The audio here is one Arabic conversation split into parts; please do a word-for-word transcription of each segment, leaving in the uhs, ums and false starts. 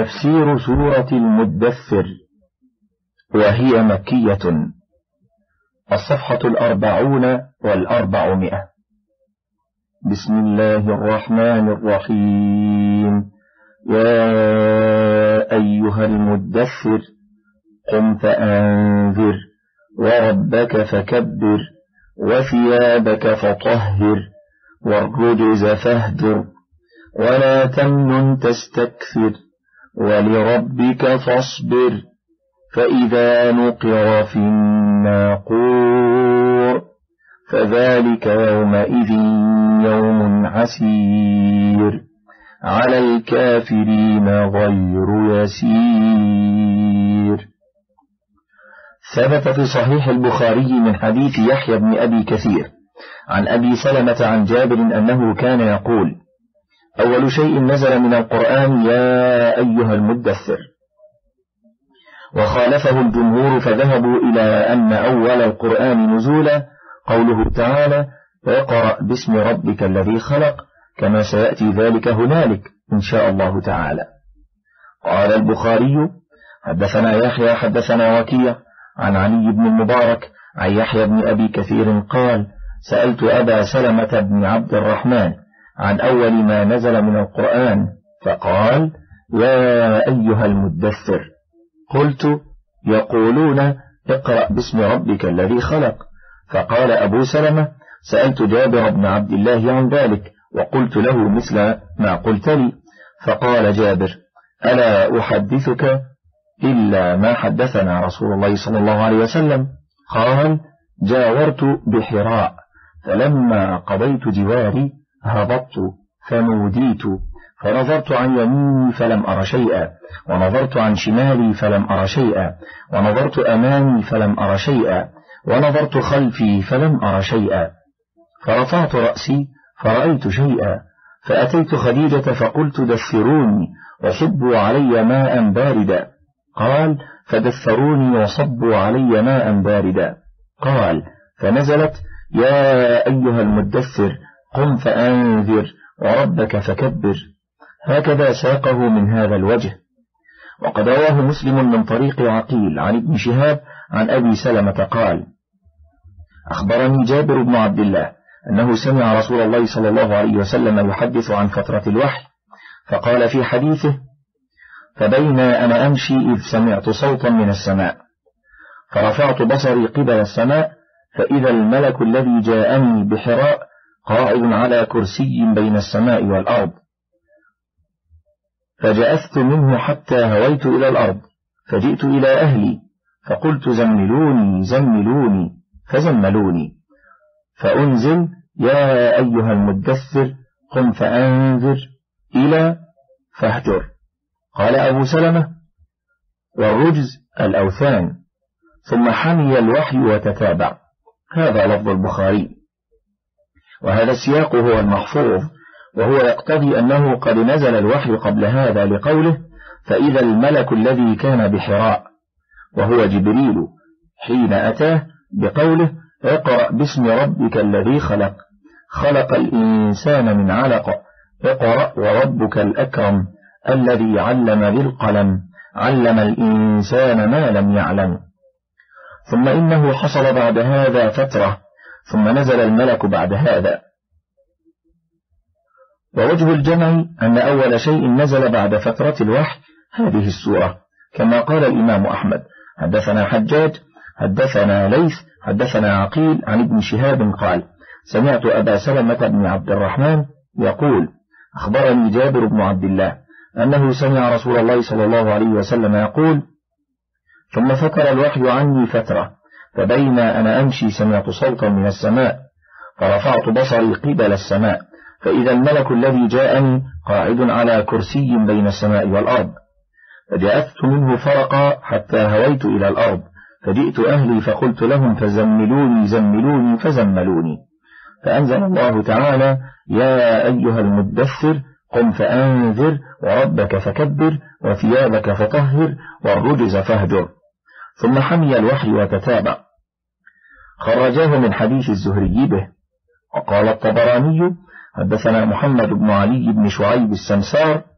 تفسير سورة المدثر، وهي مكية. الصفحة الأربعون والأربعمائة. بسم الله الرحمن الرحيم. يا أيها المدثر قم فأنذر وربك فكبر وثيابك فطهر والرجز فاهجر ولا تمنن تستكثر ولربك فاصبر فإذا نقر في الناقور فذلك يومئذ يوم عسير على الكافرين غير يسير. ثبت في صحيح البخاري من حديث يحيى بن أبي كثير عن أبي سلمة عن جابر أنه كان يقول: أول شيء نزل من القرآن يا أيها المدثر. وخالفه الجمهور فذهبوا إلى أن أول القرآن نزولا قوله تعالى: اقرأ باسم ربك الذي خلق، كما سيأتي ذلك هنالك إن شاء الله تعالى. قال البخاري: حدثنا يحيى حدثنا وكيع عن علي بن المبارك عن يحيى بن أبي كثير قال: سألت أبا سلمة بن عبد الرحمن عن أول ما نزل من القرآن فقال: يا أيها المدثر. قلت: يقولون اقرأ باسم ربك الذي خلق. فقال أبو سلمة: سألت جابر بن عبد الله عن ذلك وقلت له مثل ما قلت لي. فقال جابر: ألا أحدثك إلا ما حدثنا رسول الله صلى الله عليه وسلم. قال: جاورت بحراء فلما قضيت جواري هبطت فنوديت فنظرت عن يميني فلم أر شيئا ونظرت عن شمالي فلم أر شيئا ونظرت أمامي فلم أر شيئا ونظرت خلفي فلم أر شيئا فرفعت رأسي فرأيت شيئا فأتيت خديجة فقلت: دثروني وصبوا علي ماء باردا. قال: فدثروني وصبوا علي ماء باردا. قال: فنزلت: يا أيها المدثر قم فأنذر وربك فكبر. هكذا ساقه من هذا الوجه. وقد رواه مسلم من طريق عقيل عن ابن شهاب عن أبي سلمة قال: أخبرني جابر بن عبد الله أنه سمع رسول الله صلى الله عليه وسلم يحدث عن فترة الوحي، فقال في حديثه: فبينا أنا أمشي إذ سمعت صوتا من السماء فرفعت بصري قبل السماء فإذا الملك الذي جاءني بحراء قائد على كرسي بين السماء والأرض، فجأثت منه حتى هويت إلى الأرض فجئت إلى أهلي فقلت: زملوني زملوني فزملوني، فأنزل: يا أيها المدثر قم فأنذر إلى فاهجر. قال أبو سلمة: والرجز الأوثان. ثم حمي الوحي وتتابع. هذا لفظ البخاري، وهذا السياق هو المحفوظ، وهو يقتضي أنه قد نزل الوحي قبل هذا لقوله: فإذا الملك الذي كان بحراء وهو جبريل حين أتاه بقوله: اقرأ باسم ربك الذي خلق، خلق الإنسان من علق، اقرأ وربك الأكرم الذي علم بالقلم، علم الإنسان ما لم يعلم. ثم إنه حصل بعد هذا فترة ثم نزل الملك بعد هذا. ووجه الجمع أن أول شيء نزل بعد فترة الوحي هذه السورة، كما قال الإمام أحمد: حدثنا حجاج حدثنا ليث حدثنا عقيل عن ابن شهاب قال: سمعت أبا سلمة بن عبد الرحمن يقول: أخبرني جابر بن عبد الله أنه سمع رسول الله صلى الله عليه وسلم يقول: ثم فتر الوحي عني فترة فبين أنا أمشي سمعت صوتا من السماء فرفعت بصري قبل السماء فإذا الملك الذي جاءني قاعد على كرسي بين السماء والأرض، فجاءت منه فرقا حتى هويت إلى الأرض فجئت أهلي فقلت لهم: فزملوني زملوني فزملوني. فأنزل الله تعالى: يا أيها المدثر قم فأنذر وربك فكبر وثيابك فطهر والرجز فاهجر. ثم حمي الوحي وتتابع. خرجاه من حديث الزهري به. وقال الطبراني: حدثنا محمد بن علي بن شعيب السمسار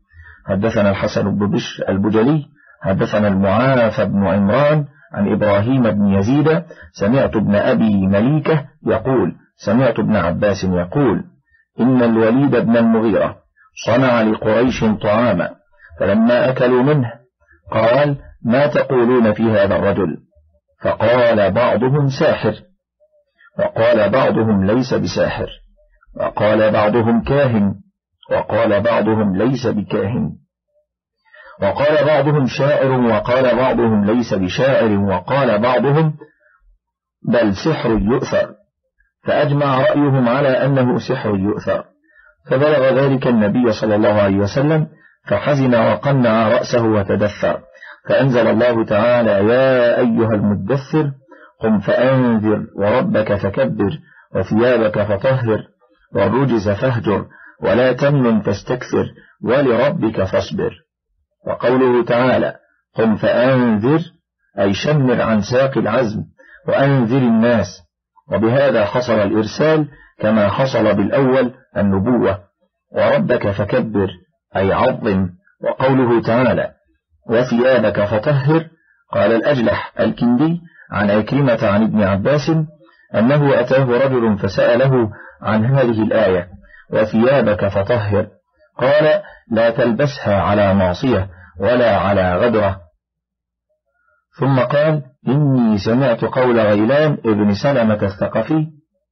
حدثنا الحسن بن بشر البجلي حدثنا المعافى بن عمران عن إبراهيم بن يزيد سمعت ابن أبي مليكة يقول سمعت ابن عباس يقول إن الوليد بن المغيرة صنع لقريش طعاما، فلما أكلوا منه قال ما تقولون في هذا الرجل؟ فقال بعضهم ساحر، وقال بعضهم ليس بساحر، وقال بعضهم كاهن، وقال بعضهم ليس بكاهن، وقال بعضهم شاعر، وقال بعضهم ليس بشاعر، وقال بعضهم بل سحر يؤثر، فأجمع رأيهم على أنه سحر يؤثر. فبلغ ذلك النبي صلى الله عليه وسلم فحزن وقنع رأسه وتدثر، فأنزل الله تعالى يا أيها المدثر قم فأنذر وربك فكبر وثيابك فطهر والرجز فاهجر ولا تمنن تستكثر ولربك فاصبر. وقوله تعالى قم فأنذر أي شمر عن ساق العزم وأنذر الناس، وبهذا حصل الإرسال كما حصل بالأول النبوة. وربك فكبر أي عظم. وقوله تعالى وثيابك فطهر قال الأجلح الكندي عن عكرمة عن ابن عباس أنه أتاه رجل فسأله عن هذه الآية وثيابك فطهر، قال لا تلبسها على معصية ولا على غدرة. ثم قال إني سمعت قول غيلان ابن سلمة الثقفي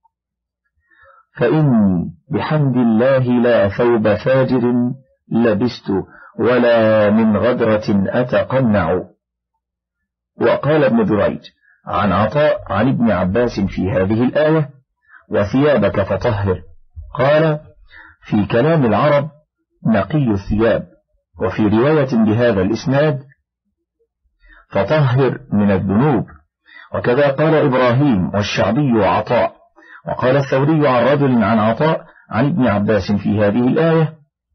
فإني بحمد الله لا ثوب فاجر لبست ولا من غدرة أتقنع. وقال ابن جريج عن عطاء عن ابن عباس في هذه الآية وثيابك فطهر قال في كلام العرب نقي الثياب، وفي رواية بهذا الإسناد فطهر من الذنوب. وكذا قال إبراهيم والشعبي وعطاء. وقال الثوري عن رجل عن عطاء عن ابن عباس في هذه الآية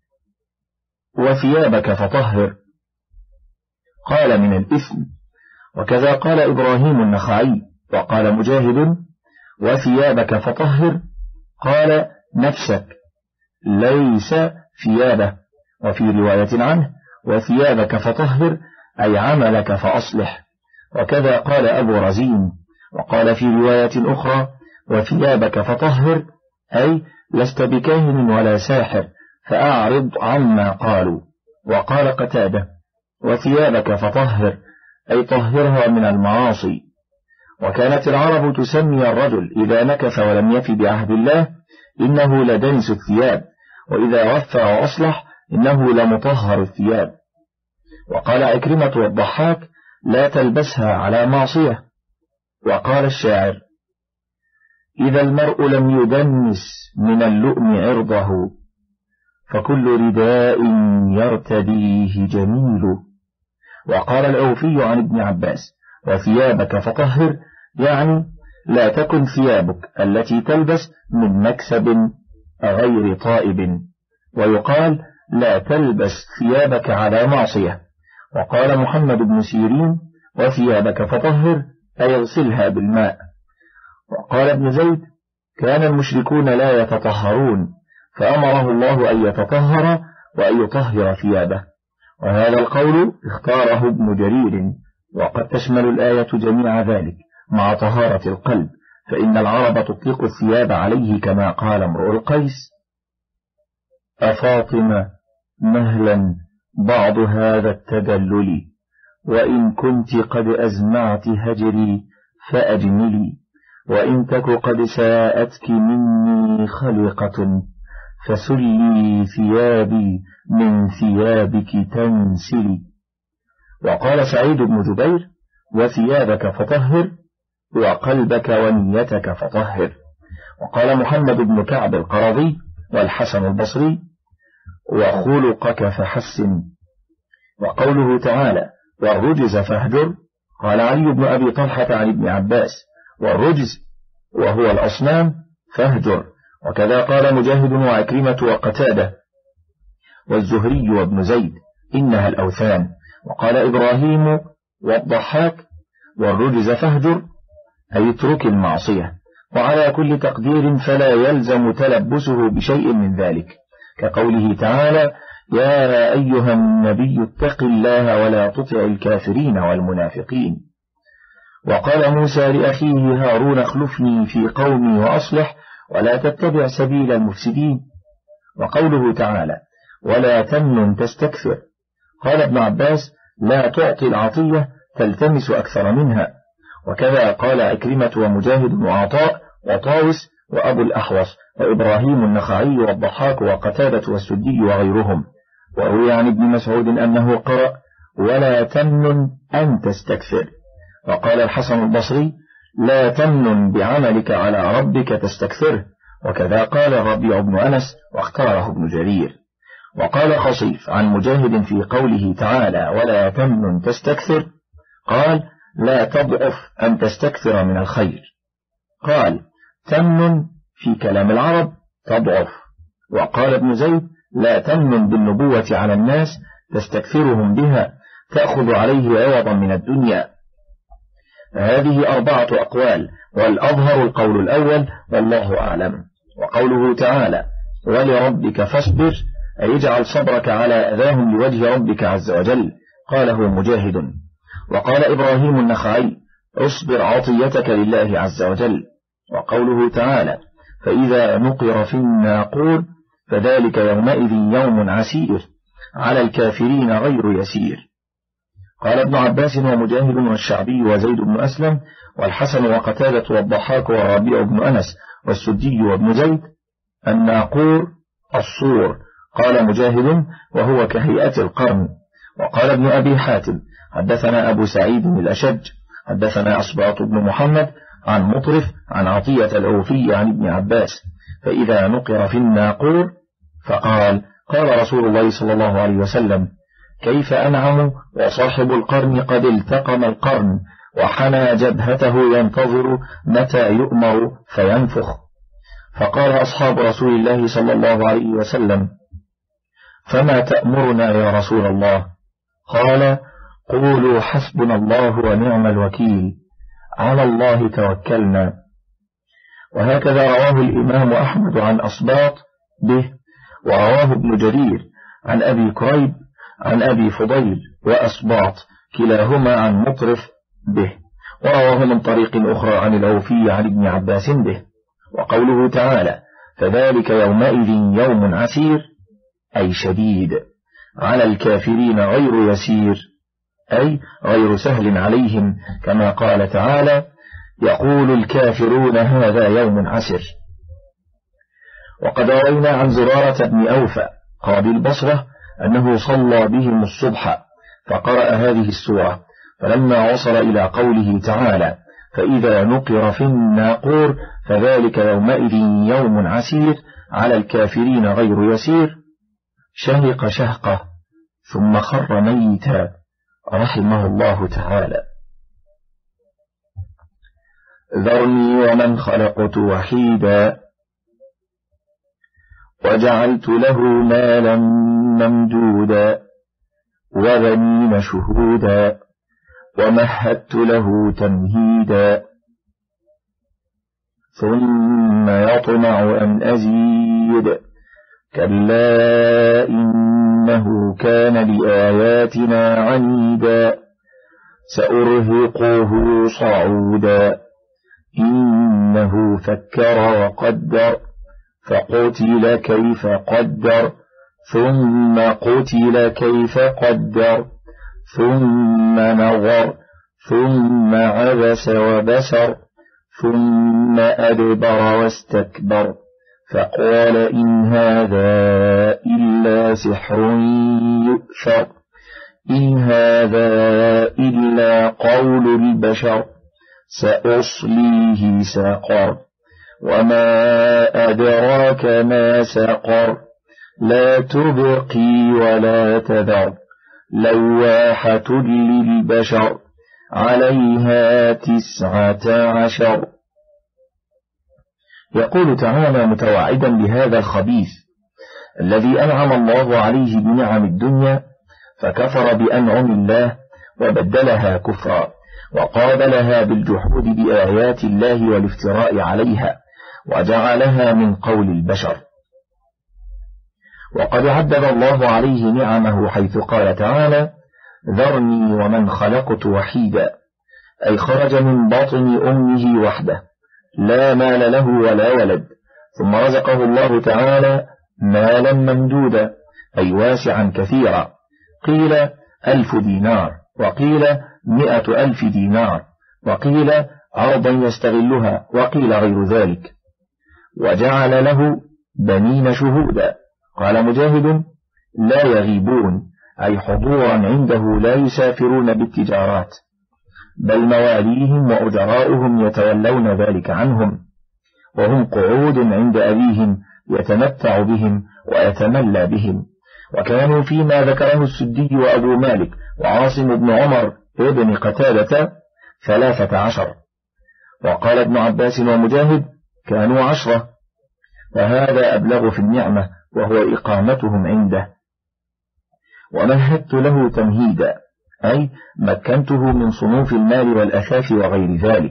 وثيابك فطهر قال من الإثم. وكذا قال إبراهيم النخعي. وقال مجاهد وثيابك فطهر قال نفسك ليس ثيابه. وفي رواية عنه وثيابك فطهر أي عملك فأصلح. وكذا قال أبو رزين. وقال في رواية أخرى وثيابك فطهر أي لست بكاهن ولا ساحر فأعرض عما قالوا. وقال قتادة وثيابك فطهر أي طهرها من المعاصي. وكانت العرب تسمي الرجل إذا نكث ولم يف بعهد الله إنه لدنس الثياب، وإذا وفى وأصلح إنه لمطهر الثياب. وقال عكرمة والضحاك لا تلبسها على معصية. وقال الشاعر إذا المرء لم يدنس من اللؤم عرضه فكل رداء يرتديه جميل. وقال العوفي عن ابن عباس وثيابك فطهر يعني لا تكن ثيابك التي تلبس من مكسب غير طائب. ويقال لا تلبس ثيابك على معصية. وقال محمد بن سيرين وثيابك فطهر أي اغسلها بالماء. وقال ابن زيد كان المشركون لا يتطهرون فأمره الله أن يتطهر وأن يطهر ثيابه. وهذا القول اختاره ابن جرير، وقد تشمل الآية جميع ذلك مع طهارة القلب، فإن العرب تطلق الثياب عليه كما قال امرؤ القيس أفاطمة مهلا بعض هذا التدلل وإن كنت قد أزمعت هجري فأجملي وإن تك قد ساءتك مني خلقة فسلي ثيابي من ثيابك تنسلي. وقال سعيد بن جبير وثيابك فطهر وقلبك ونيتك فطهر. وقال محمد بن كعب القرظي والحسن البصري وخلقك فحسن. وقوله تعالى والرجز فاهجر قال علي بن أبي طلحة عن ابن عباس والرجز وهو الأصنام فاهجر. وكذا قال مجاهد وعكرمة وقتادة والزهري وابن زيد إنها الأوثان. وقال إبراهيم والضحاك والرجز فاهجر أي اترك المعصية، وعلى كل تقدير فلا يلزم تلبسه بشيء من ذلك، كقوله تعالى يا أيها النبي اتق الله ولا تطع الكافرين والمنافقين. وقال موسى لأخيه هارون اخلفني في قومي وأصلح ولا تتبع سبيل المفسدين. وقوله تعالى ولا تمنن تستكثر، قال ابن عباس لا تعطي العطية تلتمس أكثر منها. وكذا قال عكرمة ومجاهد وعطاء وطاوس وأبو الأحوص وإبراهيم النخعي والضحاك وقتادة والسدي وغيرهم. وروي عن ابن مسعود أنه قرأ ولا تمنن أن تستكثر. وقال الحسن البصري لا تمنن بعملك على ربك تستكثره. وكذا قال الربيع بن أنس واختاره ابن جرير. وقال خصيف عن مجاهد في قوله تعالى ولا تمنن تستكثر قال لا تضعف أن تستكثر من الخير. قال تمنن في كلام العرب تضعف. وقال ابن زيد لا تمنن بالنبوة على الناس تستكثرهم بها تأخذ عليه عوضا من الدنيا. هذه أربعة أقوال، والأظهر القول الأول والله أعلم. وقوله تعالى ولربك فاصبر أي اجعل صبرك على أذاهم لوجه ربك عز وجل، قاله مجاهد. وقال إبراهيم النخعي اصبر عطيتك لله عز وجل. وقوله تعالى فإذا نقر في الناقور فذلك يومئذ يوم عسير على الكافرين غير يسير. قال ابن عباس ومجاهد والشعبي وزيد بن أسلم والحسن وقتادة والضحاك والربيع بن أنس والسدي وابن زيد الناقور الصور. قال مجاهد وهو كهيئة القرن. وقال ابن أبي حاتم حدثنا أبو سعيد الأشج حدثنا أصباط بن محمد عن مطرف عن عطية الأوفي عن ابن عباس فإذا نقر في الناقور فقال قال رسول الله صلى الله عليه وسلم كيف أنعم وصاحب القرن قد التقم القرن وحنى جبهته ينتظر متى يؤمر فينفخ. فقال أصحاب رسول الله صلى الله عليه وسلم فما تأمرنا يا رسول الله؟ قال قولوا حسبنا الله ونعم الوكيل على الله توكلنا. وهكذا رواه الإمام أحمد عن أصباط به، ورواه ابن جرير عن أبي كريب عن أبي فضيل وأصباط كلاهما عن مطرف به، ورواه من طريق أخرى عن الأوفي عن ابن عباس به. وقوله تعالى فذلك يومئذ يوم عسير أي شديد على الكافرين غير يسير أي غير سهل عليهم، كما قال تعالى يقول الكافرون هذا يوم عسر. وقد روينا عن زرارة بن أوفى قاضي البصرة أنه صلى بهم الصبح فقرأ هذه السورة، فلما وصل إلى قوله تعالى فإذا نقر في الناقور فذلك يومئذ يوم عسير على الكافرين غير يسير شهق شهقه ثم خر ميتا رحمه الله تعالى. ذرني ومن خلقت وحيدا وجعلت له مالا ممدودا وبنين شهودا ومهدت له تمهيدا ثم يطمع أن أزيد كلا إنه كان لآياتنا عنيدا سأرهقه صعودا إنه فكر وقدر فقتل كيف قدر ثم قتل كيف قدر ثم نظر ثم عبس وبسر ثم أدبر واستكبر فقال إن هذا إلا سحر يؤثر إن هذا إلا قول البشر سأصليه سقر وما أدراك ما سقر لا تبقي ولا تذر لواحة للبشر عليها تسعة عشر. يقول تعالى متوعدا بهذا الخبيث الذي أنعم الله عليه بنعم الدنيا فكفر بأنعم الله وبدلها كفرا وقابلها بالجحود بآيات الله والافتراء عليها وجعلها من قول البشر. وقد عدد الله عليه نعمه حيث قال تعالى: ذرني ومن خلقت وحيدا، أي خرج من بطن أمه وحده لا مال له ولا ولد، ثم رزقه الله تعالى مالا ممدودا أي واسعا كثيرا، قيل ألف دينار، وقيل مئة ألف دينار، وقيل أرضا يستغلها، وقيل غير ذلك، وجعل له بنين شهودا. قال مجاهد: لا يغيبون، أي حضورا عنده لا يسافرون بالتجارات، بل مواليهم وأجراؤهم يتولون ذلك عنهم، وهم قعود عند أبيهم يتمتع بهم ويتملى بهم. وكانوا فيما ذكره السدي وأبو مالك وعاصم بن عمر ابن قتادة ثلاثة عشر، وقال ابن عباس ومجاهد: كانوا عشرة، وهذا أبلغ في النعمة وهو إقامتهم عنده. ومهدت له تمهيدا، أي مكنته من صنوف المال والأثاث وغير ذلك،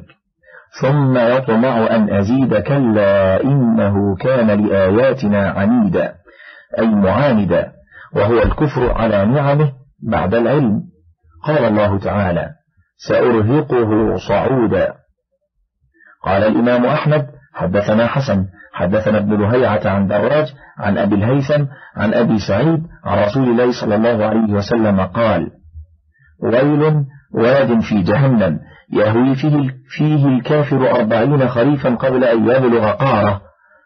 ثم يطمع أن أزيد، كلا إنه كان لآياتنا عنيدا، أي معاندا، وهو الكفر على نعمه بعد العلم. قال الله تعالى: سأرهقه صعودا. قال الإمام أحمد: حدثنا حسن حدثنا ابن لهيعة عن دراج عن أبي الهيثم عن أبي سعيد عن رسول الله صلى الله عليه وسلم قال: ويل واد في جهنم يهوي فيه, فيه الكافر أربعين خريفا قبل أن يبلغ قاره،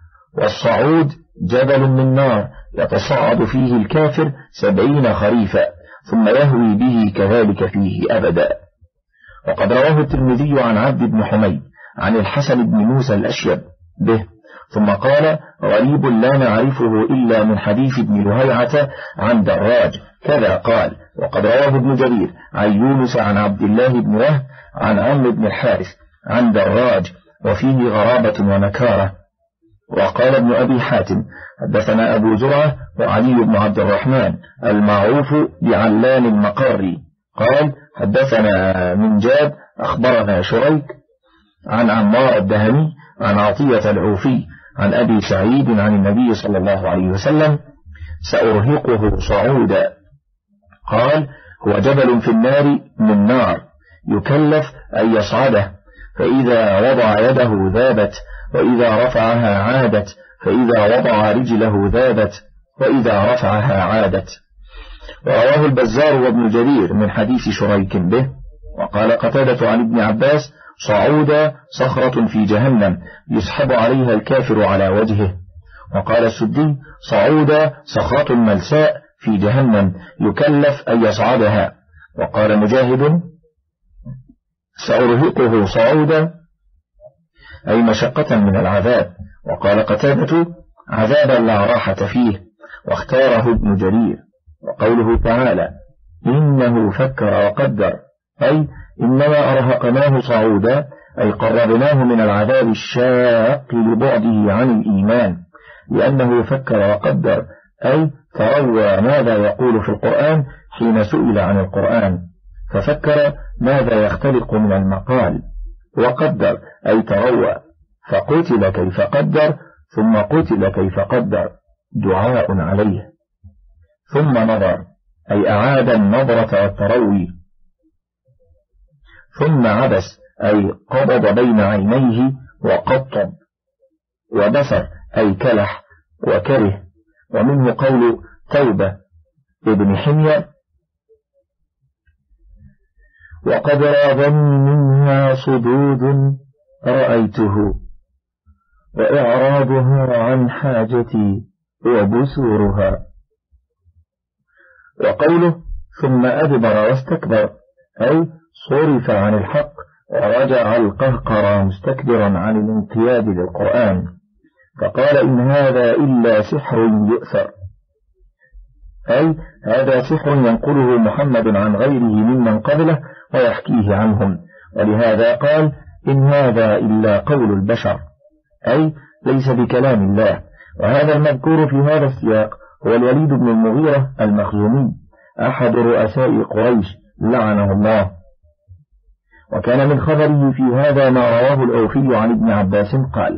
والصعود جبل من نار يتصعد فيه الكافر سبعين خريفا ثم يهوي به كذلك فيه أبدا. وقد رواه الترمذي عن عبد بن حميد عن الحسن بن موسى الأشيب به، ثم قال: غريب لا نعرفه إلا من حديث ابن لهيعة عن دراج كذا قال. وقد رواه ابن جرير عن يونس عن عبد الله بن وهب عن عمرو بن الحارث عن دراج، وفيه غرابة ونكارة. وقال ابن أبي حاتم: حدثنا أبو زرعة وعلي بن عبد الرحمن المعروف بعلان المقري قال: حدثنا من جاد أخبرنا شريك عن عمار الدهمي عن عطية العوفي عن أبي سعيد عن النبي صلى الله عليه وسلم: سأرهقه صعودا. قال: هو جبل في النار من نار يكلف أن يصعده، فإذا وضع يده ذابت، وإذا رفعها عادت، فإذا وضع رجله ذابت، وإذا رفعها عادت. ورواه البزار وابن جرير من حديث شريك به. وقال قتادة عن ابن عباس: صعودا صخرة في جهنم يسحب عليها الكافر على وجهه. وقال السدي: صعودا صخرة ملساء في جهنم يكلف أن يصعدها. وقال مجاهد: سأرهقه صعودا أي مشقة من العذاب. وقال قتادة: عذابا لا راحة فيه. واختاره ابن جرير. وقوله تعالى: إنه فكر وقدر، أي إنما أرهقناه صعودا، أي قربناه من العذاب الشاق لبعده عن الإيمان، لأنه فكر وقدر، أي تروى ماذا يقول في القرآن حين سئل عن القرآن، ففكر ماذا يختلق من المقال، وقدر أي تروى، فقتل كيف قدر، ثم قتل كيف قدر، دعاء عليه. ثم نظر، أي أعاد النظرة والتروي. ثم عبس، أي قبض بين عينيه وقطب. وبصر، أي كلح وكره. ومنه قول توبة ابن حمير: وقد راغني منها صدود رأيته، وإعراضها عن حاجتي وبسورها. وقوله ثم أدبر واستكبر، أي صرف عن الحق ورجع القهقر مستكبرا عن الانقياد للقرآن، فقال: إن هذا إلا سحر يؤثر، أي هذا سحر ينقله محمد عن غيره ممن قبله ويحكيه عنهم. ولهذا قال: إن هذا إلا قول البشر، أي ليس بكلام الله. وهذا المذكور في هذا السياق هو الوليد بن المغيرة المخزومي أحد رؤساء قريش لعنه الله. وكان من خبره في هذا ما رواه الأوفي عن ابن عباس قال: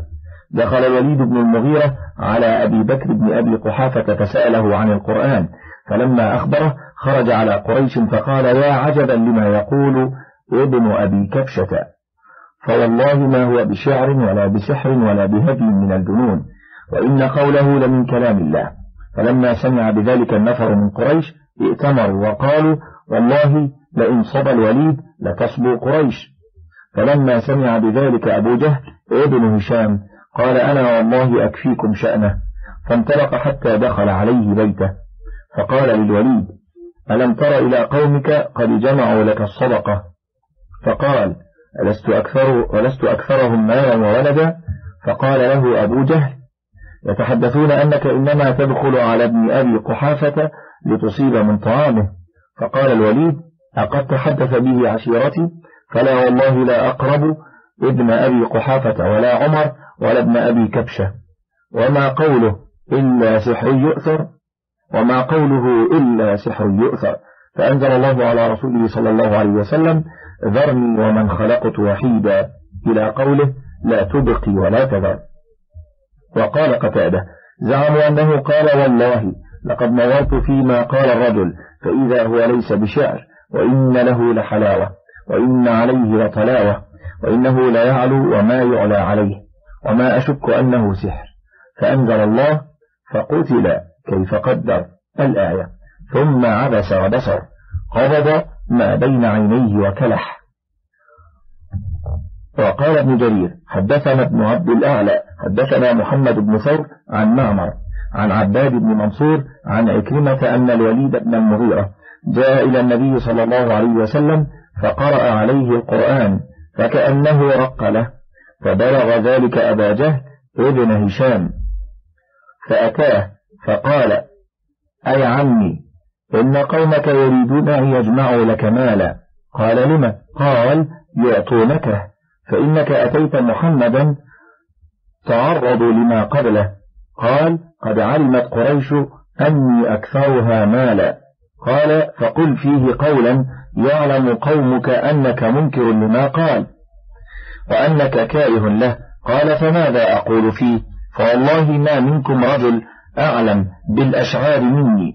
دخل الوليد بن المغيرة على أبي بكر بن أبي قحافة فسأله عن القرآن، فلما أخبره خرج على قريش فقال: يا عجبا لما يقول ابن أبي كبشة، فوالله ما هو بشعر ولا بسحر ولا بهدي من الجنون، وإن قوله لمن كلام الله. فلما سمع بذلك النفر من قريش ائتمروا وقالوا: والله لئن صبى الوليد لتصبو قريش. فلما سمع بذلك أبو جهل ابن هشام قال: أنا والله أكفيكم شأنه، فانطلق حتى دخل عليه بيته، فقال للوليد: ألم تر إلى قومك قد جمعوا لك الصدقة؟ فقال: ألست, أكثر ولست أكثرهم مالا وولدا؟ فقال له أبو جهل: يتحدثون أنك إنما تدخل على ابن أبي قحافة لتصيب من طعامه. فقال الوليد: أقد تحدث به عشيرتي؟ فلا والله لا أقرب ابن أبي قحافة ولا عمر ولا ابن أبي كبشة، وما قوله إلا سحر يؤثر وما قوله إلا سحر يؤثر. فأنزل الله على رسوله صلى الله عليه وسلم: ذرني ومن خلقت وحيدا، إلى قوله: لا تبقي ولا تذر. وقال قتادة: زعموا أنه قال: والله لقد نظرت فيما قال الرجل فإذا هو ليس بشعر، وإن له لحلاوة، وإن عليه لطلاوة، وإنه لا يعلو وما يعلى عليه، وما أشك أنه سحر. فأنزل الله: فقتل كيف قدر، الآية. ثم عبس وبصر، قبض ما بين عينيه وكلح. وقال ابن جرير: حدثنا ابن عبد الأعلى حدثنا محمد بن ثور عن معمر عن عباد بن منصور عن عكرمة أن الوليد بن المغيرة جاء إلى النبي صلى الله عليه وسلم فقرأ عليه القرآن فكأنه رق له، فبلغ ذلك أبا جهل ابن هشام فأتاه فقال: أي عمي، إن قومك يريدون أن يجمعوا لك مالا. قال: لما؟ قال: يعطونكه، فإنك أتيت محمدا تعرضوا لما قبله. قال: قد علمت قريش أني أكثرها مالا. قال: فقل فيه قولا يعلم قومك أنك منكر لما قال وأنك كاره له. قال: فماذا أقول فيه؟ فوالله ما منكم رجل أعلم بالأشعار مني،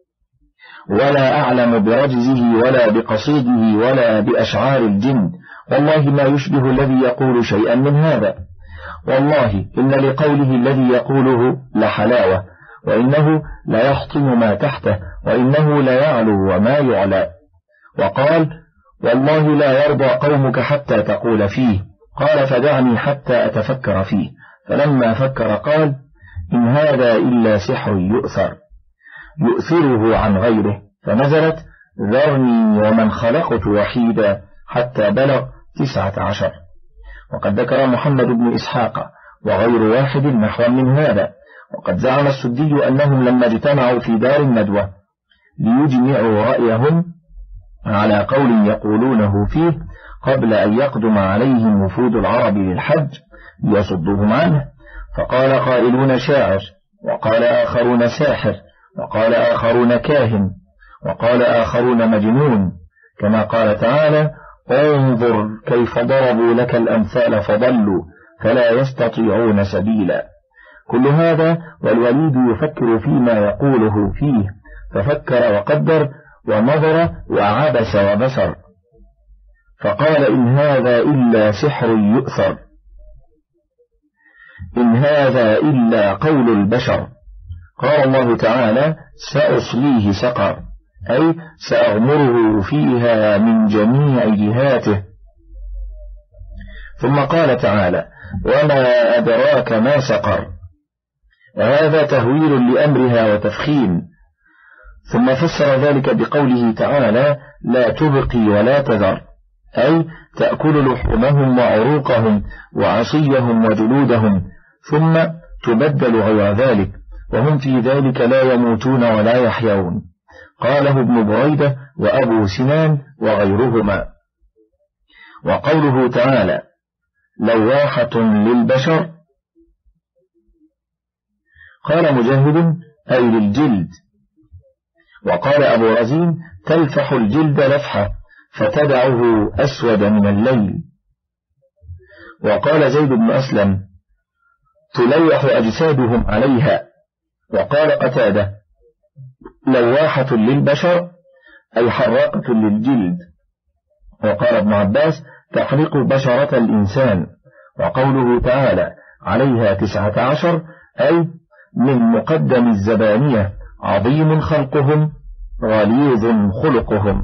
ولا أعلم برجزه ولا بقصيده ولا بأشعار الجن، والله ما يشبه الذي يقول شيئا من هذا، والله إن لقوله الذي يقوله لحلاوة، وإنه لا يحطم ما تحته، وإنه لا يعلو وما يعلى. وقال: والله لا يرضى قومك حتى تقول فيه. قال: فدعني حتى أتفكر فيه. فلما فكر قال: إن هذا إلا سحر يؤثر يؤثره عن غيره. فنزلت: ذرني ومن خلقت وحيدا، حتى بلغ تسعة عشر. وقد ذكر محمد بن إسحاق وغير واحد نحو من هذا. وقد زعم السدي أنهم لما اجتمعوا في دار الندوة ليجمعوا رأيهم على قول يقولونه فيه قبل أن يقدم عليهم وفود العرب للحج ليصدوهم عنه، فقال قائلون شاعر، وقال آخرون ساحر، وقال آخرون كاهن، وقال آخرون مجنون، كما قال تعالى: انظر كيف ضربوا لك الأمثال فضلوا فلا يستطيعون سبيلا. كل هذا والوليد يفكر فيما يقوله فيه، ففكر وقدر ونظر وعبس وبصر، فقال: إن هذا إلا سحر يؤثر، إن هذا إلا قول البشر. قال الله تعالى: سأصليه سقر، أي سأغمره فيها من جميع جهاته. ثم قال تعالى: وما أدراك ما سقر، وهذا تهويل لأمرها وتفخيم. ثم فسر ذلك بقوله تعالى: لا تبقي ولا تذر، أي تأكل لحومهم وعروقهم وعصيهم وجلودهم، ثم تبدل غير ذلك، وهم في ذلك لا يموتون ولا يحيون. قاله ابن بريدة وأبو سنان وغيرهما. وقوله تعالى: لواحة للبشر، قال مجاهد: أي للجلد. وقال أبو رزين: تلفح الجلد لفحة فتدعه أسود من الليل. وقال زيد بن أسلم: تلوح أجسادهم عليها. وقال قتادة لواحة للبشر أي حراقة للجلد. وقال ابن عباس تحرق بشرة الإنسان. وقوله تعالى عليها تسعة عشر أي من مقدم الزبانية عظيم خلقهم غليظ خلقهم.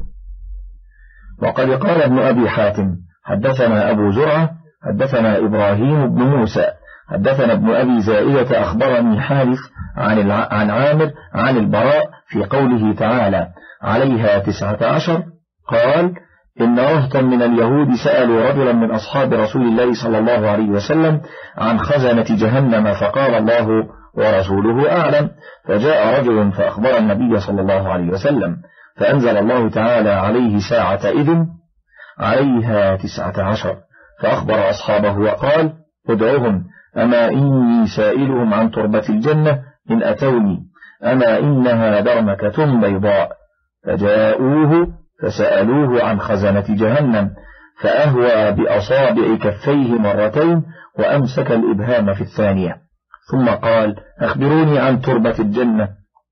وقد قال ابن أبي حاتم حدثنا أبو زرعة حدثنا إبراهيم بن موسى حدثنا ابن أبي زائدة أخبرني حارث عن, عن عامر عن البراء في قوله تعالى عليها تسعة عشر قال إن رهطا من اليهود سألوا رجلا من أصحاب رسول الله صلى الله عليه وسلم عن خزنة جهنم فقال الله ورسوله أعلم. فجاء رجل فأخبر النبي صلى الله عليه وسلم فأنزل الله تعالى عليه ساعة إذن عليها تسعة عشر فأخبر أصحابه وقال ادعوهم أما إني سائلهم عن تربة الجنة إن أتوني أما إنها درمكة بيضاء. فجاءوه فسألوه عن خزنة جهنم فأهوى بأصابع كفيه مرتين وأمسك الإبهام في الثانية ثم قال أخبروني عن تربة الجنة.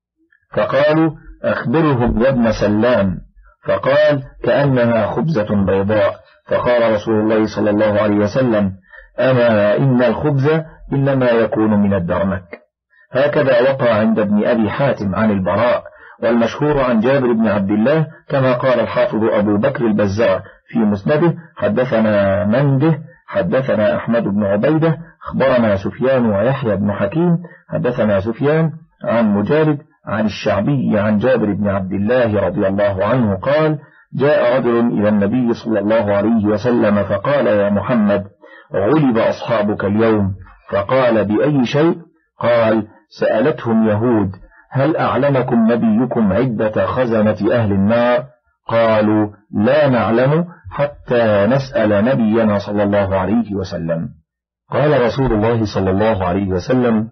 فقالوا أخبرهم يا ابن سلام. فقال كأنها خبزة بيضاء. فقال رسول الله صلى الله عليه وسلم أما إن الخبز إنما يكون من الدرمك. هكذا وقع عند ابن أبي حاتم عن البراء. والمشهور عن جابر بن عبد الله كما قال الحافظ أبو بكر البزار في مسنده حدثنا منده حدثنا أحمد بن عبيدة أخبرنا سفيان ويحيى بن حكيم حدثنا سفيان عن مجالد عن الشعبي عن جابر بن عبد الله رضي الله عنه قال جاء رجل إلى النبي صلى الله عليه وسلم فقال يا محمد غلب أصحابك اليوم. فقال بأي شيء؟ قال سألتهم يهود هل أعلمكم نبيكم عدة خزنة أهل النار؟ قالوا لا نعلم حتى نسأل نبينا صلى الله عليه وسلم. قال رسول الله صلى الله عليه وسلم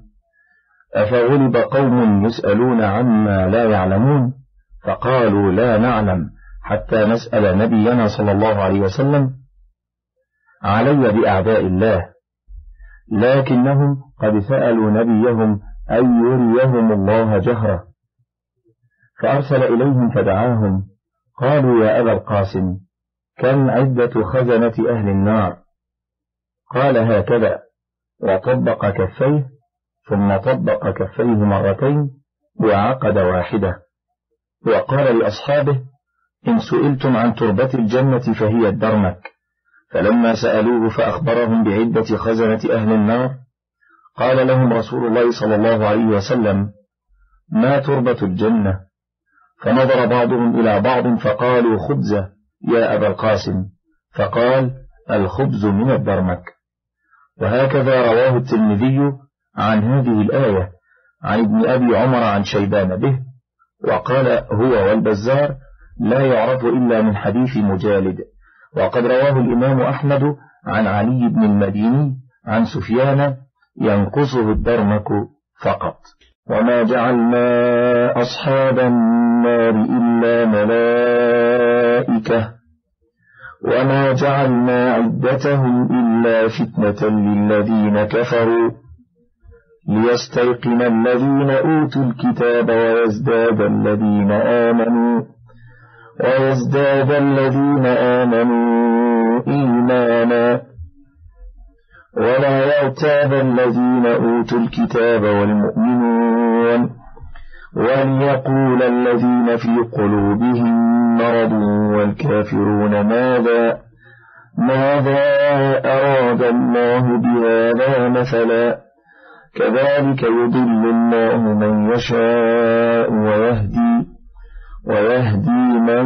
أفغلب قوم يسألون عما لا يعلمون؟ فقالوا لا نعلم حتى نسأل نبينا صلى الله عليه وسلم. علي بأعداء الله لكنهم قد سألوا نبيهم أن يريهم الله جهرة فأرسل إليهم فدعاهم. قالوا يا أبا القاسم كم عدة خزنة أهل النار؟ قال هكذا وطبق كفيه ثم طبق كفيه مرتين وعقد واحدة. وقال لأصحابه إن سئلتم عن تربة الجنة فهي الدرمك. فلما سألوه فأخبرهم بعدة خزنة أهل النار قال لهم رسول الله صلى الله عليه وسلم ما تربة الجنة؟ فنظر بعضهم إلى بعض فقالوا خبزة يا أبا القاسم. فقال الخبز من الدرمك. وهكذا رواه الترمذي عن هذه الآية عن ابن أبي عمر عن شيبان به. وقال هو والبزار لا يعرف إلا من حديث مجالد. وقد رواه الإمام أحمد عن علي بن المديني عن سفيان ينقصه الدرمك فقط. وما جعلنا أصحاب النار إلا ملائكة وما جعلنا عدتهم إلا فتنة للذين كفروا ليستيقن الذين أوتوا الكتاب ويزداد الذين آمنوا ويزداد الذين آمنوا إيمانا ولا يرتاب الذين أوتوا الكتاب والمؤمنون وليقول الذين في قلوبهم مرض والكافرون ماذا ماذا أراد الله بهذا مثلا كذلك يضل الله من يشاء ويهدي ويهدي من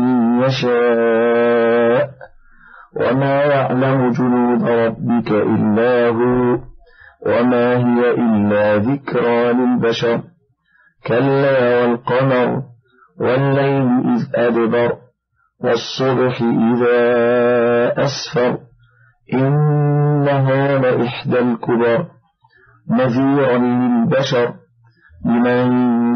يشاء وما يعلم جنود ربك إلا هو وما هي إلا ذكرى للبشر كلا والقمر والليل إذ أدبر والصبح إذا أسفر إنها لإحدى الكبر نذيرا للبشر لمن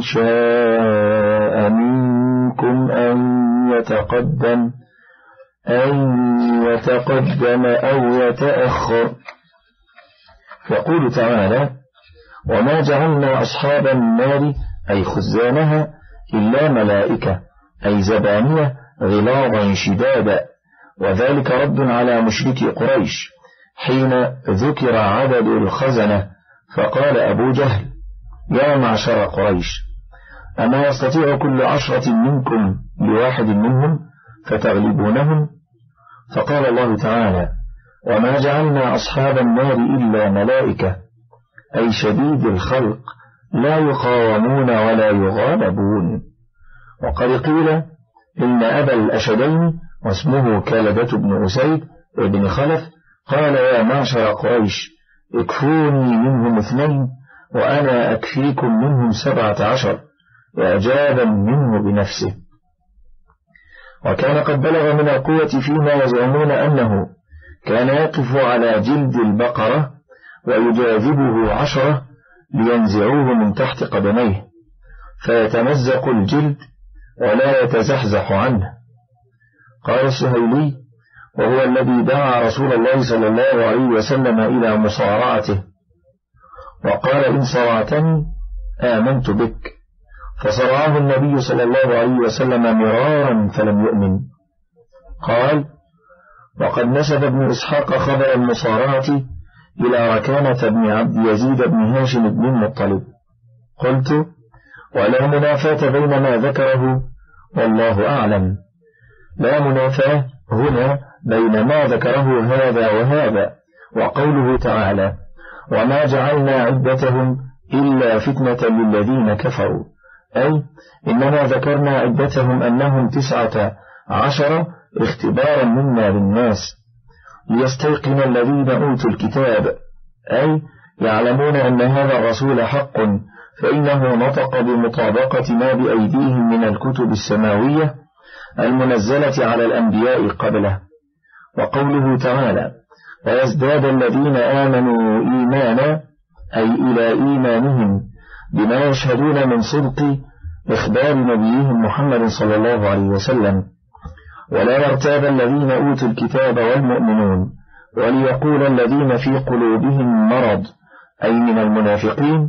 شاء منكم أن يتقدم أن يتقدم أو يتأخر يقول تعالى: وما جعلنا أصحاب النار أي خزانها إلا ملائكة أي زبانية غلاظا شدادا. وذلك رد على مشركي قريش حين ذكر عدد الخزنة، فقال أبو جهل: يا معشر قريش، أما يستطيع كل عشرة منكم بواحد منهم فتغلبونهم؟ فقال الله تعالى: وما جعلنا أصحاب النار إلا ملائكة أي شديد الخلق لا يقاومون ولا يغالبون. وقد قيل إن أبا الأشدين واسمه كالدة بن أسيد بن خلف قال: يا معشر قريش، اكفوني منهم اثنين وأنا أكفيكم منهم سبعة عشر، إعجابا منه بنفسه. وكان قد بلغ من القوة فيما يزعمون أنه كان يقف على جلد البقرة ويجاذبه عشرة لينزعوه من تحت قدميه فيتمزق الجلد ولا يتزحزح عنه. قال السهيلي: وهو الذي دعا رسول الله صلى الله عليه وسلم إلى مصارعته، وقال: إن صرعتني آمنت بك، فصرعه النبي صلى الله عليه وسلم مرارا فلم يؤمن. قال: وقد نسب ابن إسحاق خبر المصارعة إلى ركانة بن عبد يزيد بن هاشم بن المطلب. قلت: ولا منافاة بين ما ذكره والله أعلم. لا منافاة هنا بين ما ذكره هذا وهذا. وقوله تعالى: وما جعلنا عدتهم إلا فتنة للذين كفروا، أي إنما ذكرنا عدتهم أنهم تسعة عشر اختبارا منا للناس ليستيقن الذين أوتوا الكتاب، أي يعلمون أن هذا الرسول حق، فإنه نطق بمطابقة ما بأيديهم من الكتب السماوية المنزلة على الأنبياء قبله. وقوله تعالى: ويزداد الذين آمنوا إيمانا أي إلى إيمانهم بما يشهدون من صدق إخبار نبيهم محمد صلى الله عليه وسلم، ولا يرتاب الذين أوتوا الكتاب والمؤمنون، وليقول الذين في قلوبهم مرض أي من المنافقين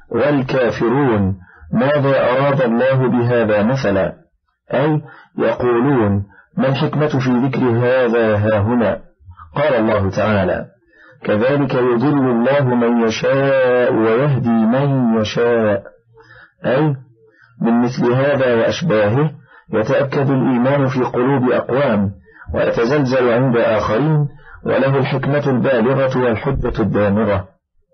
والكافرون ماذا أراد الله بهذا مثلا، أي يقولون ما الحكمة في ذكر هذا هاهنا. قال الله تعالى: كذلك يضل الله من يشاء ويهدي من يشاء، أي من مثل هذا وأشباهه يتأكد الإيمان في قلوب أقوام ويتزلزل عند آخرين، وله الحكمة البالغة والحجة الدامرة.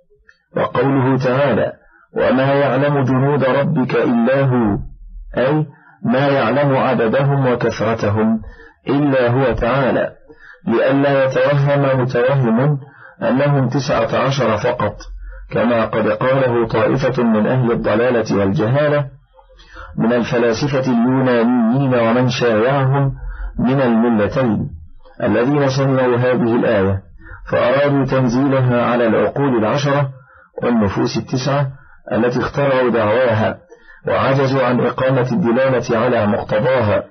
وقوله تعالى: وما يعلم جنود ربك إلا هو، أي ما يعلم عددهم وكثرتهم إلا هو تعالى، لئلا يتوهم متوهم أنهم تسعة عشر فقط، كما قد قاله طائفة من أهل الضلالة والجهالة من الفلاسفة اليونانيين ومن شايعهم من الملتين الذين سمعوا هذه الآية فأرادوا تنزيلها على العقول العشرة والنفوس التسعة التي اخترعوا دعواها وعجزوا عن إقامة الدلالة على مقتضاها،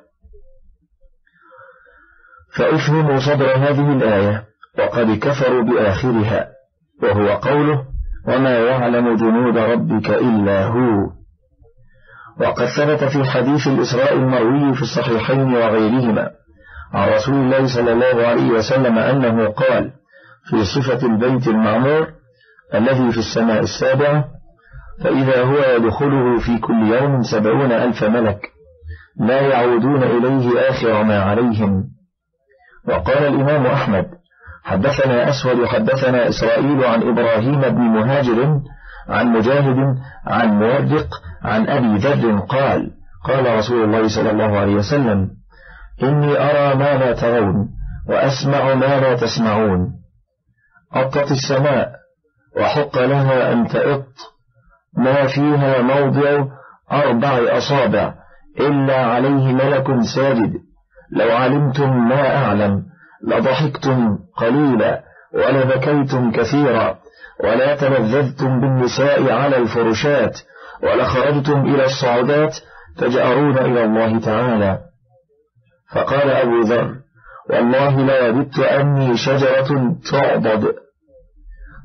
فأفهموا صدر هذه الآية وقد كفروا بآخرها، وهو قوله: وما يعلم جنود ربك إلا هو. وقد ثبت في حديث الإسراء المروي في الصحيحين وغيرهما عن رسول الله صلى الله عليه وسلم أنه قال في صفة البيت المعمور الذي في السماء السابعة: فإذا هو يدخله في كل يوم سبعون ألف ملك لا يعودون إليه آخر ما عليهم. وقال الإمام أحمد: حدثنا أسود حدثنا إسرائيل عن إبراهيم بن مهاجر عن مجاهد عن مورق عن أبي ذر قال: قال رسول الله صلى الله عليه وسلم: إني أرى ما لا ترون وأسمع ما لا تسمعون. أطت السماء وحق لها أن تئط، ما فيها موضع أربع أصابع إلا عليه ملك ساجد، لو علمتم ما أعلم لضحكتم قليلا ولبكيتم كثيرا ولا تلذذتم بالنساء على الفرشات ولخرجتم إلى الصعودات تجأرون إلى الله تعالى. فقال أبو ذر: والله لا وددت أني شجرة تعضد.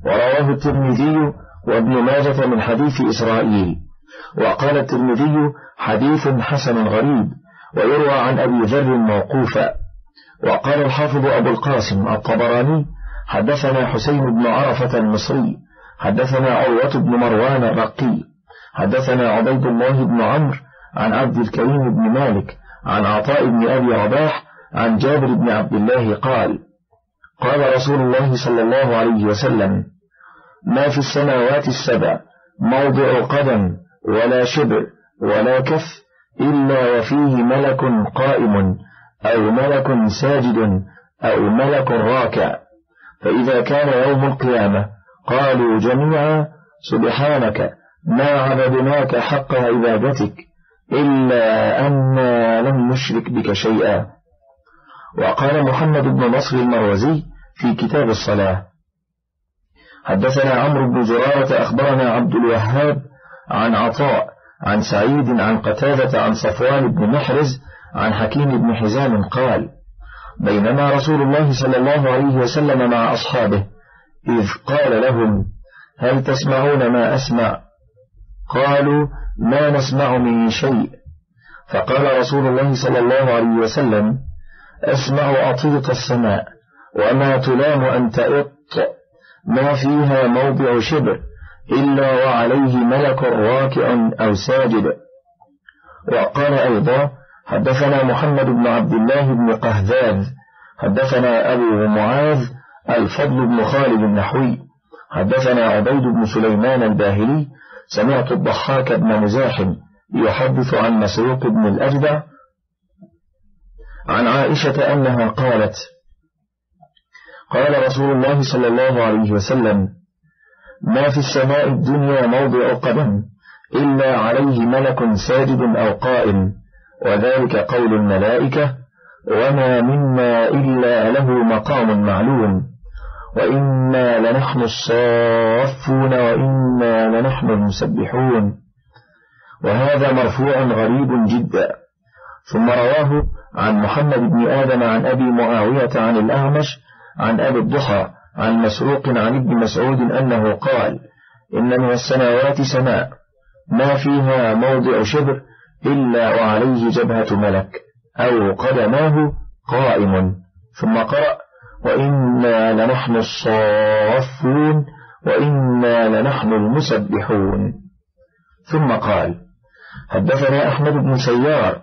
ورواه الترمذي وابن ماجة من حديث إسرائيل. وقال الترمذي حديث حسن غريب، ويروى عن أبي ذر موقوفا. وقال الحافظ أبو القاسم الطبراني حدثنا حسين بن عرفة المصري حدثنا عروة بن مروان الرقي حدثنا عبيد الله بن عمرو عن عبد الكريم بن مالك عن عطاء بن أبي رباح عن جابر بن عبد الله قال قال رسول الله صلى الله عليه وسلم: ما في السماوات السبع موضع قدم ولا شبر ولا كف إلا وفيه ملك قائم أو ملك ساجد أو ملك راكع، فإذا كان يوم القيامة قالوا جميعا: سبحانك ما عبدناك حق عبادتك إلا أننا لم نشرك بك شيئا. وقال محمد بن نصر المروزي في كتاب الصلاة حدثنا عمرو بن زرارة أخبرنا عبد الوهاب عن عطاء عن سعيد عن قتادة عن صفوان بن محرز عن حكيم بن حزام قال: بينما رسول الله صلى الله عليه وسلم مع أصحابه إذ قال لهم: هل تسمعون ما أسمع؟ قالوا: ما نسمع من شيء. فقال رسول الله صلى الله عليه وسلم: أسمع أطيط السماء وما تلام أن تئط، ما فيها موضع شبر إلا وعليه ملك راكع أو ساجد. وقال أيضا: حدثنا محمد بن عبد الله بن قهذاذ حدثنا أبو معاذ الفضل بن خالد النحوي حدثنا عبيد بن سليمان الباهلي سمعت الضحاك بن مزاحم يحدث عن مسروق بن الأجدع عن عائشة أنها قالت: قال رسول الله صلى الله عليه وسلم: ما في السماء الدنيا موضع قدم إلا عليه ملك ساجد أو قائم، وذلك قول الملائكة: وما منا إلا له مقام معلوم، وإنا لنحن الصافون وإنا لنحن المسبحون. وهذا مرفوع غريب جدا. ثم رواه عن محمد بن آدم عن أبي معاوية عن الأعمش عن أبي الضحى عن مسروق عن ابن مسعود أنه قال: إن من السماوات سماء ما فيها موضع شبر إلا وعليه جبهة ملك أو قدماه قائم. ثم قرأ: وإنا لنحن الصافون وإنا لنحن المسبحون. ثم قال: حدثنا أحمد بن سيار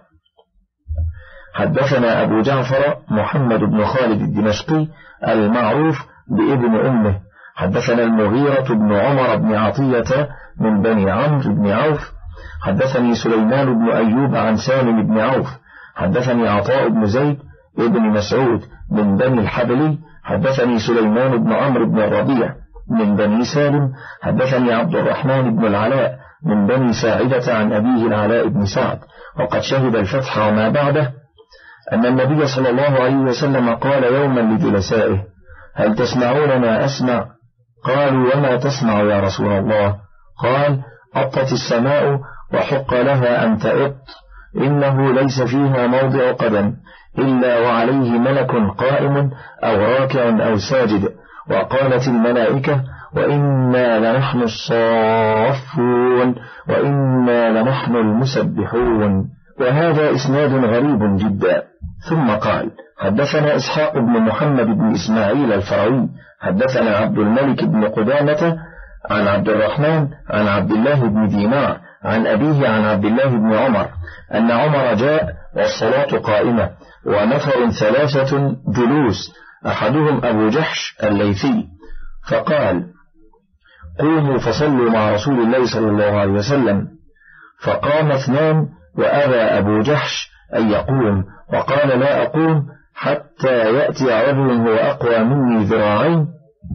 حدثنا أبو جعفر محمد بن خالد الدمشقي المعروف بابن أمه حدثنا المغيرة بن عمر بن عطية من بني عمرو بن عوف حدثني سليمان بن أيوب عن سالم بن عوف حدثني عطاء بن زيد ابن مسعود من بني الحبلي حدثني سليمان بن عمرو بن الربيع من بني سالم حدثني عبد الرحمن بن العلاء من بني ساعدة عن أبيه العلاء بن سعد وقد شهد الفتح وما بعده أن النبي صلى الله عليه وسلم قال يوما لجلسائه: هل تسمعون ما أسمع؟ قالوا: وما تسمع يا رسول الله؟ قال: أطت السماء وحق لها أن تئط، إنه ليس فيها موضع قدم إلا وعليه ملك قائم أو راكع أو ساجد. وقالت الملائكة: وإنا لنحن الصافون وإنا لنحن المسبحون. وهذا إسناد غريب جدا. ثم قال: حدثنا إسحاق بن محمد بن إسماعيل الفروي حدثنا عبد الملك بن قدامة عن عبد الرحمن عن عبد الله بن دينار عن أبيه عن عبد الله بن عمر أن عمر جاء والصلاة قائمة ونفر ثلاثة جلوس أحدهم أبو جحش الليثي، فقال: قوموا فصلوا مع رسول الله صلى الله عليه وسلم. فقام اثنان وأبى أبو جحش أن يقوم، وقال: لا أقوم حتى يأتي رجل هو أقوى مني ذراعين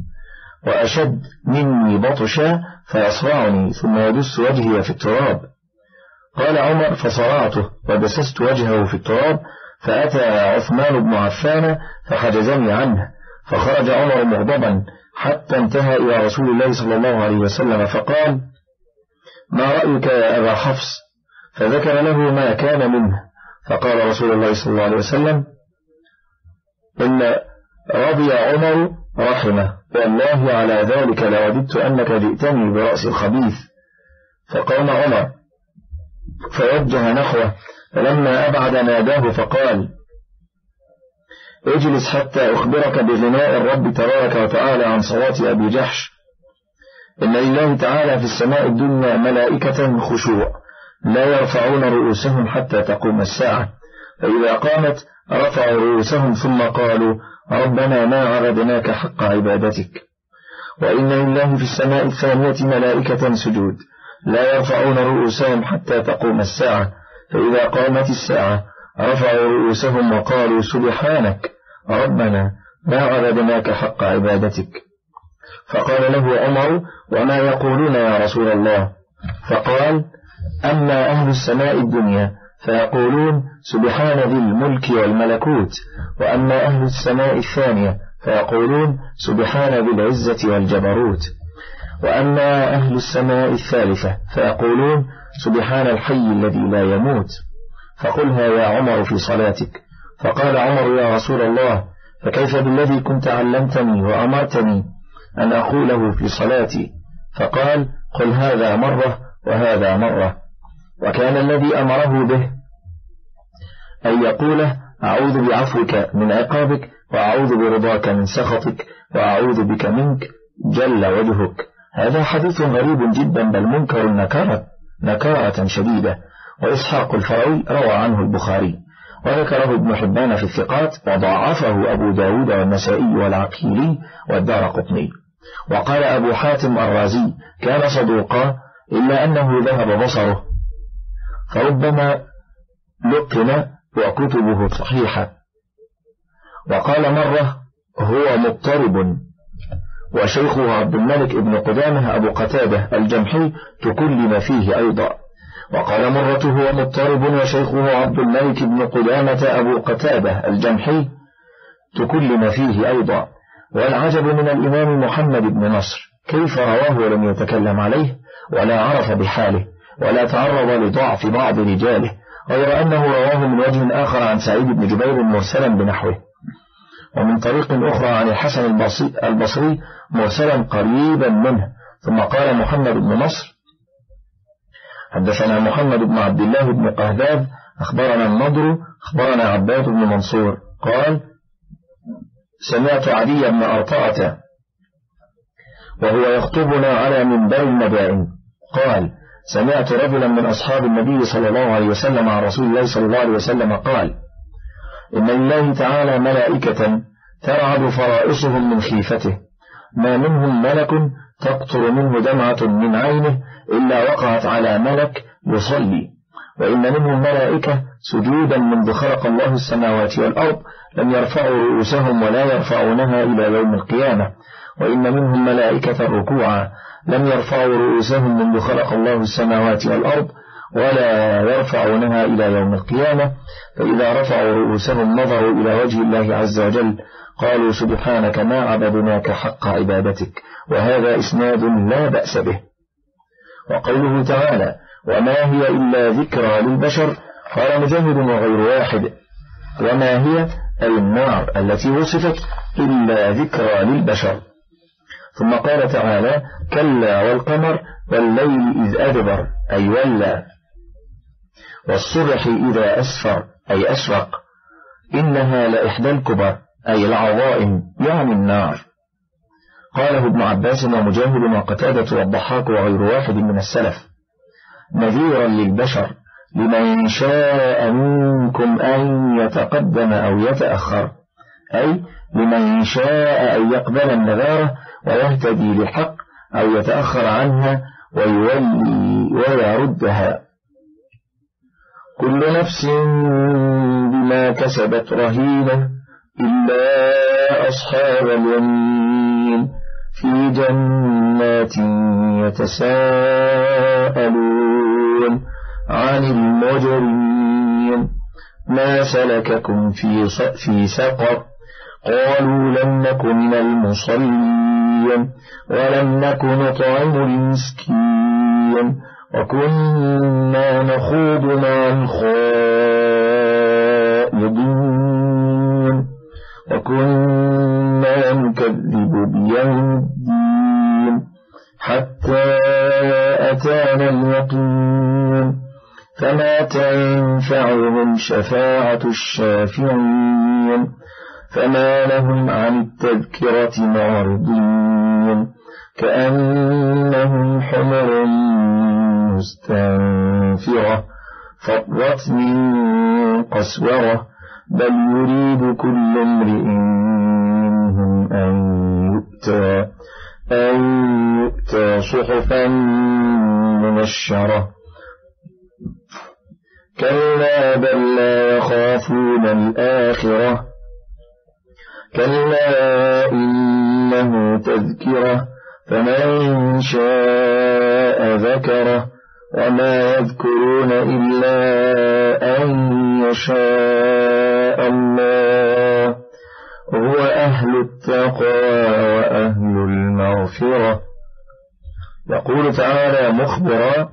وأشد مني بطشا فيصرعني ثم يدس وجهي في التراب. قال عمر: فصرعته ودسست وجهه في التراب، فأتى عثمان بن عفان فحجزني عنه، فخرج عمر مغضبا حتى انتهى إلى رسول الله صلى الله عليه وسلم فقال: ما رأيك يا أبا حفص؟ فذكر له ما كان منه، فقال رسول الله صلى الله عليه وسلم: إن رضي عمر رحمه: والله على ذلك لوددت أنك جئتني برأس الخبيث. فقام عمر فوجه نحوه، فلما أبعد ناداه فقال: اجلس حتى أخبرك بغناء الرب تبارك وتعالى عن صلاة أبي جحش. إن لله تعالى في السماء الدنيا ملائكة خشوع لا يرفعون رؤوسهم حتى تقوم الساعة، فإذا قامت رفعوا رؤوسهم ثم قالوا: ربنا ما عبدناك حق عبادتك. وإن لله في السماء الثانية ملائكة سجود لا يرفعون رؤوسهم حتى تقوم الساعة، فإذا قامت الساعة رفعوا رؤوسهم وقالوا: سبحانك ربنا ما عبدناك حق عبادتك. فقال له عمر: وما يقولون يا رسول الله؟ فقال: أما أهل السماء الدنيا فيقولون سبحان ذي الملك والملكوت، وأما أهل السماء الثانية فيقولون سبحان ذي العزة والجبروت، وأما أهل السماء الثالثة فيقولون سبحان الحي الذي لا يموت. فقلها يا عمر في صلاتك. فقال عمر: يا رسول الله، فكيف بالذي كنت علمتني وأمرتني أن أقوله في صلاتي؟ فقال: قل هذا مرة وهذا مرة. وكان الذي أمره به أن يقوله: أعوذ بعفوك من عقابك، وأعوذ برضاك من سخطك، وأعوذ بك منك جل وجهك. هذا حديث غريب جدا، بل منكر نكارة, نكارة شديدة. وإسحاق الفروي روى عنه البخاري، وذكره ابن حبان في الثقات، وضاعفه أبو داود والنسائي والعقيلي والدارقطني. وقال أبو حاتم الرازي: كان صدوقا إلا أنه ذهب بصره، فربما لقن وكتبه صحيحة. وقال مرة: هو مضطرب. وشيخه عبد الملك ابن قدامة أبو قتادة الجمحي تكلم فيه أيضا. وقال مرة: هو مضطرب، وشيخه عبد الملك ابن قدامة أبو قتادة الجمحي تكلم فيه أيضا. والعجب من الإمام محمد بن نصر كيف رواه ولم يتكلم عليه ولا عرف بحاله ولا تعرض لضعف بعض رجاله، غير أنه رواه من وجه آخر عن سعيد بن جبير مرسلا بنحوه، ومن طريق أخرى عن الحسن البصري مرسلا قريبا منه. ثم قال محمد بن نصر: حدثنا محمد بن عبد الله بن قهداد أخبرنا النضر أخبرنا عباد بن منصور قال: سمعت علي بن أرطاة وهو يخطبنا على منبر المدائن قال: سمعت رجلا من أصحاب النبي صلى الله عليه وسلم عن رسول الله صلى الله عليه وسلم قال: إن لله تعالى ملائكة ترعد فرائصهم من خيفته، ما منهم ملك تقطر منه دمعة من عينه إلا وقعت على ملك يصلي، وإن منهم ملائكة سجودا منذ خلق الله السماوات والأرض لم يرفعوا رؤوسهم ولا يرفعونها إلى يوم القيامة، وإن منهم ملائكة ركوعا لم يرفعوا رؤوسهم منذ خلق الله السماوات والأرض ولا يرفعونها إلى يوم القيامة، فإذا رفعوا رؤوسهم نظروا إلى وجه الله عز وجل قالوا: سبحانك ما عبدناك حق عبادتك. وهذا إسناد لا بأس به. وقوله تعالى: وما هي إلا ذكرى للبشر، قال مجاهد وغير واحد: وما هي النار التي وصفت إلا ذكرى للبشر. ثم قال تعالى: كلا والقمر والليل إذ أدبر أي ولى، والصبح إذا أسفر أي أشرق، إنها لإحدى الكبر أي العظائم يعني النار. قاله ابن عباس ومجاهد وقتادة والضحاك وغير واحد من السلف، نذيرا للبشر لمن شاء منكم أن يتقدم أو يتأخر، أي لمن شاء أن يقبل النذارة ويهتدي للحق أو يتأخر عنها ويولي ويردها. كل نفس بما كسبت رهينة إلا أصحاب اليمين في جنات يتساءلون عن المجرمين ما سلككم في في سقر قالوا لم نك من المصلين ولم نك نطعم المسكين وكنا نخوض مع الخائضين وكنا نكذب بيوم الدين حتى أتانا اليقين فما تنفعهم شفاعة الشافعين فما لهم عن التذكرة معرضين كأنهم حمر مستنفرة فرت من قسورة بل يريد كل امرئ منهم أن يؤتى أن يؤتى صحفا منشرة كلا بل لا يخافون الآخرة كلا إنه تذكرة فمن شاء ذكره وما يذكرون إلا أن يشاء الله هو أهل التقوى وأهل المغفرة. يقول تعالى مخبرا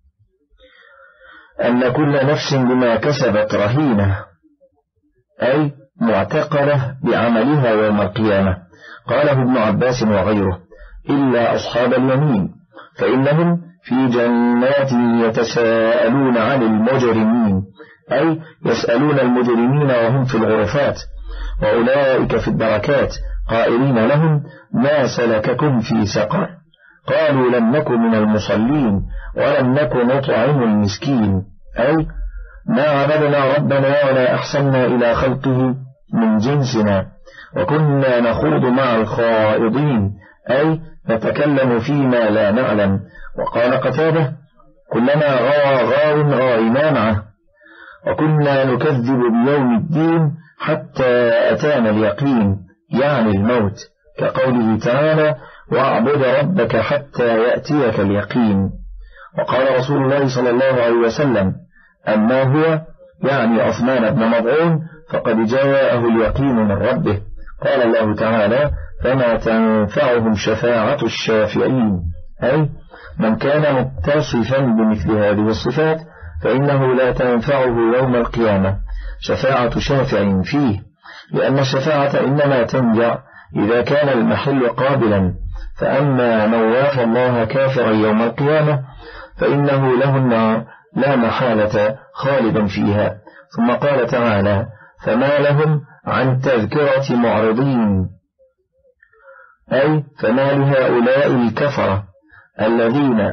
أن كل نفس بما كسبت رهينة أي معتقلة بعملها يوم القيامة. قاله ابن عباس وغيره إلا أصحاب اليمين فإنهم في جنات يتساءلون عن المجرمين أي يسألون المجرمين وهم في الغرفات وأولئك في الدركات قائلين لهم ما سلككم في سقر قالوا لم نكن من المصلين ولم نكن نطعم المسكين أي ما عبدنا ربنا ولا أحسننا إلى خلقه من جنسنا وكنا نخوض مع الخائضين أي نتكلم فيما لا نعلم. وقال قتادة كلما غوى غاو غاونا معه وكنا نكذب بيوم الدين حتى أتانا اليقين يعني الموت كقوله تعالى واعبد ربك حتى يأتيك اليقين. وقال رسول الله صلى الله عليه وسلم أما هو يعني عثمان بن مضعون فقد جاءه اليقين من ربه. قال الله تعالى فما تنفعهم شفاعة الشافعين أي من كان متصفا بمثل هذه الصفات فإنه لا تنفعه يوم القيامة شفاعة شافع فيه لأن الشفاعة إنما تنجع إذا كان المحل قابلا فأما من وافى الله كافرا يوم القيامة فإنه له النار لا محالة خالدا فيها. ثم قال تعالى فما لهم عن تذكرة معرضين أي فما لهؤلاء الكفرة الذين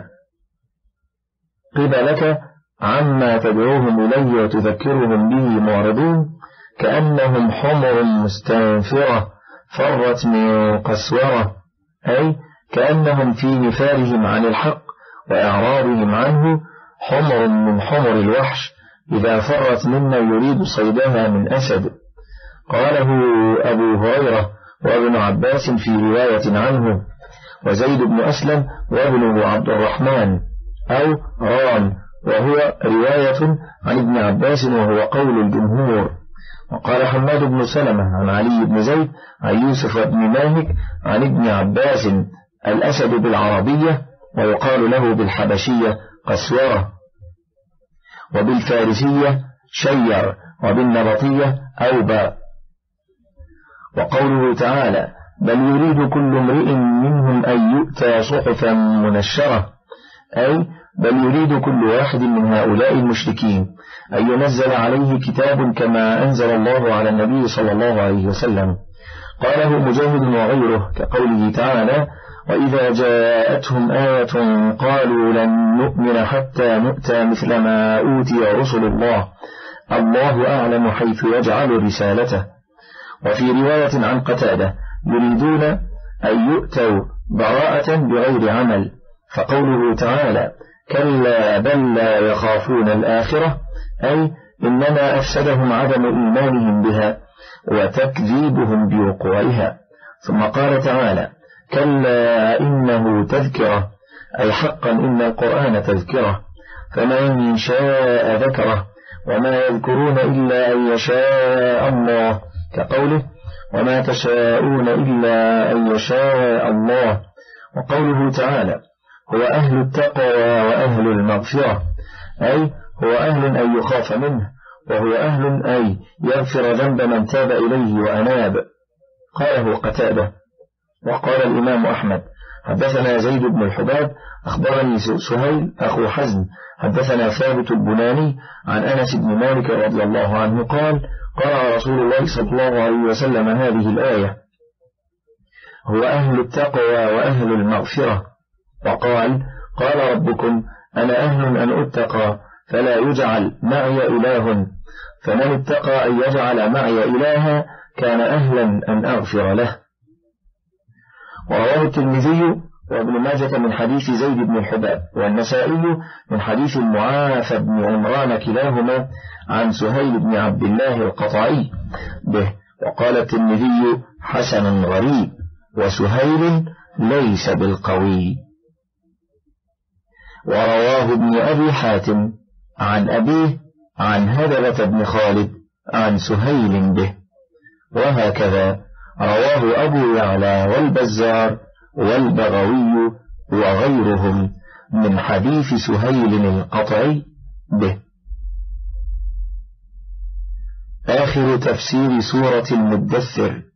قبلك عما تدعوهم إليه وتذكرهم به معرضون كأنهم حمر مستنفرة فرت من قسورة أي كأنهم في نفارهم عن الحق وإعراضهم عنه حمر من حمر الوحش إذا فرت مما يريد صيدها من أسد. قاله أبو هريرة وابن عباس في رواية عنه وزيد بن أسلم وابنه عبد الرحمن أو رام وهو رواية عن ابن عباس وهو قول الجمهور. وقال حماد بن سلمة عن علي بن زيد عن يوسف بن مالك عن ابن عباس الأسد بالعربية ويقال له بالحبشية قسورة وبالفارسية شير وبالنبطية أوبا. وقوله تعالى بل يريد كل امرئ منهم أن يؤتى صحفا منشرة أي بل يريد كل واحد من هؤلاء المشركين أن ينزل عليه كتاب كما أنزل الله على النبي صلى الله عليه وسلم. قاله مجاهد وغيره كقوله تعالى وإذا جاءتهم آية قالوا لن نؤمن حتى نؤتى مثل ما أوتي رسل الله الله أعلم حيث يجعل رسالته. وفي رواية عن قتادة يريدون أن يؤتوا براءة بغير عمل فقوله تعالى كلا بل لا يخافون الآخرة أي إنما أفسدهم عدم إيمانهم بها وتكذيبهم بوقوعها. ثم قال تعالى كلا إنه تذكرة أي حقا إن القرآن تذكرة فمن شاء ذكره وما يذكرون إلا أن يشاء الله كقوله وما تشاءون إلا أن يشاء الله. وقوله تعالى هو أهل التقوى وأهل المغفرة أي هو أهل أن يخاف منه وهو أهل أي يغفر ذنب من تاب إليه وأناب. قاله قتادة وقال الإمام أحمد حدثنا زيد بن الحباب أخبرني سهيل أخو حزم حدثنا ثابت البناني عن أنس بن مالك رضي الله عنه قال قرأ رسول الله صلى الله عليه وسلم هذه الآية: هو أهل التقوى وأهل المغفرة. وقال: قال ربكم أنا أهل أن أتقى فلا يجعل معي إله، فمن اتقى أن يجعل معي إلها كان أهلا أن أغفر له. ورواه الترمذي وابن ماجة من حديث زيد بن الحباب، والنسائي من حديث المعافى بن عمران كلاهما عن سهيل بن عبد الله القطعي به. وقال الترمذي: حسن غريب، وسهيل ليس بالقوي. ورواه ابن أبي حاتم عن أبيه عن هدلة بن خالد عن سهيل به. وهكذا رواه أبو يعلى والبزار والبغوي وغيرهم من حديث سهيل القطعي به. آخر تفسير سورة المدثر.